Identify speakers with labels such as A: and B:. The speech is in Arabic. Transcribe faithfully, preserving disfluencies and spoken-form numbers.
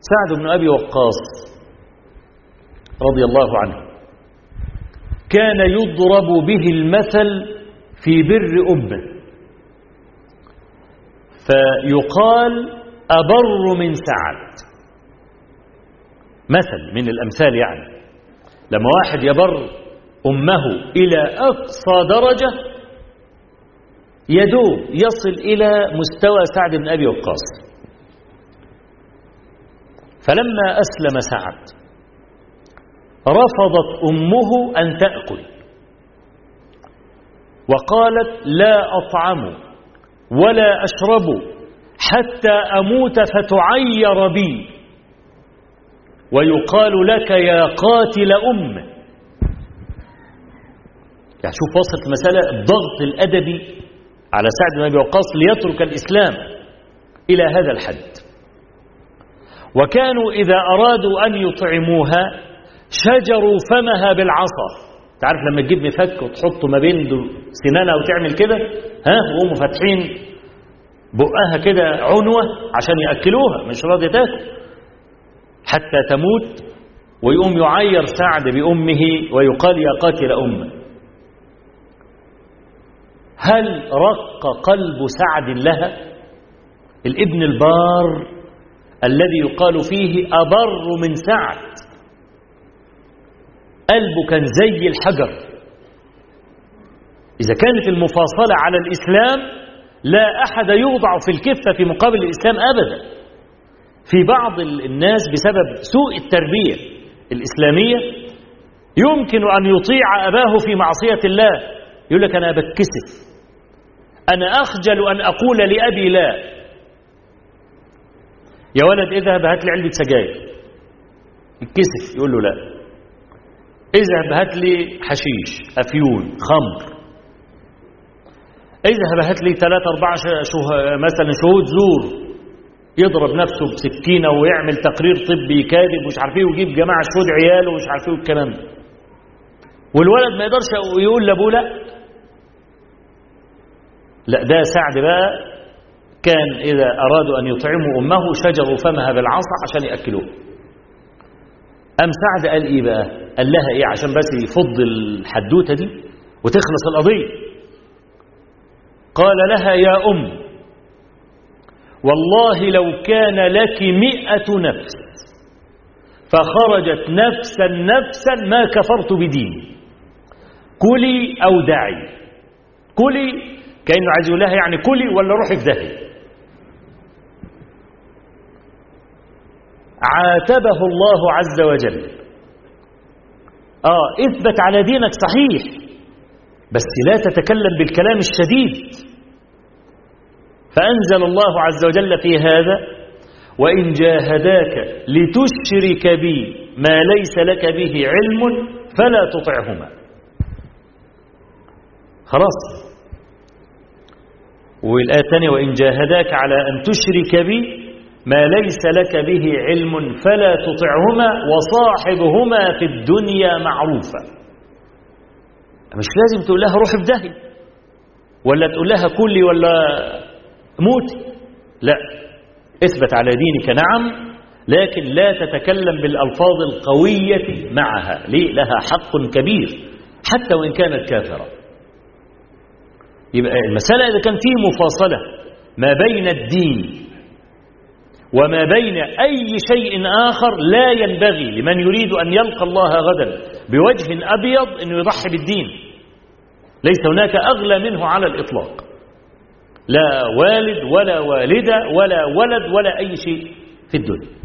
A: سعد بن أبي وقاص رضي الله عنه كان يضرب به المثل في بر أمه، فيقال أبر من سعد، مثل من الأمثال يعني. لما واحد يبر أمه إلى أقصى درجة يدوب يصل إلى مستوى سعد بن أبي وقاص. فلما أسلم سعد رفضت أمه أن تأكل، وقالت لا أطعم ولا أشرب حتى أموت فتعير بي ويقال لك يا قاتل أمه. يعني شوف وصلت المسألة الضغط الأدبي على سعد بن أبي وقاص ليترك الإسلام إلى هذا الحد. وكانوا إذا أرادوا أن يطعموها شجروا فمها بالعصا. تعرف لما تجيب مفك وتحطه ما بين سنانها وتعمل كده، ها، وقوموا فاتحين بقها كده عنوة عشان يأكلوها، مش راضية تاكل حتى تموت، ويقوم يعير سعد بأمه ويقال يا قاتل أمه. هل رق قلب سعد لها؟ الابن البار الذي يقال فيه أبر من سعد قلبه كان زي الحجر. إذا كانت المفاصلة على الإسلام لا أحد يوضع في الكفة في مقابل الإسلام أبدا. في بعض الناس بسبب سوء التربية الإسلامية يمكن أن يطيع أباه في معصية الله، يقول لك أنا بتكسف، أنا أخجل أن أقول لأبي لا. يا ولد اذهب هات لي علبة سجاير، يتكسف يقول له لا. اذهب هات لي حشيش، أفيون، خمر. اذهب هات لي ثلاثة أربعة شه... مثلا شهود زور، يضرب نفسه بسكينة ويعمل تقرير طبي كاذب ومش عارف ايه، ويجيب جماعة شهود عياله ومش عارف ايه والكلام ده. والولد ما يقدرش يقول لابوه لا. لا، ده سعد بقى كان إذا أرادوا أن يطعموا أمه شجروا فمها بالعصا عشان يأكلوه. أم سعد قال إيه بقى؟ قال لها إيه عشان بس يفض الحدوتة دي وتخلص القضية؟ قال لها يا أم والله لو كان لك مئة نفس فخرجت نفسا نفسا ما كفرت بديني، كلي أو دعي. كلي كأنه عايز يقول لها يعني كلي ولا روحي في داهية. عاتبه الله عز وجل. آه اثبت على دينك صحيح، بس لا تتكلم بالكلام الشديد. فأنزل الله عز وجل في هذا وإن جاهداك لتشرك بي ما ليس لك به علم فلا تطعهما. خلاص. والآية الثانية وإن جاهداك على أن تشرك بي ما ليس لك به علم فلا تطعهما وصاحبهما في الدنيا معروفا. مش لازم تقول لها روحي في داهية ولا تقول لها كلي ولا موتي، لا، اثبت على دينك نعم، لكن لا تتكلم بالألفاظ القوية معها. ليه؟ لها حق كبير حتى وإن كانت كافرة. يبقى المسألة إذا كان فيه مفاصلة ما بين الدين وما بين أي شيء آخر لا ينبغي لمن يريد أن يلقى الله غدا بوجه أبيض أنه يضحي بالدين. ليس هناك أغلى منه على الإطلاق، لا والد ولا والدة ولا ولد ولا أي شيء في الدنيا.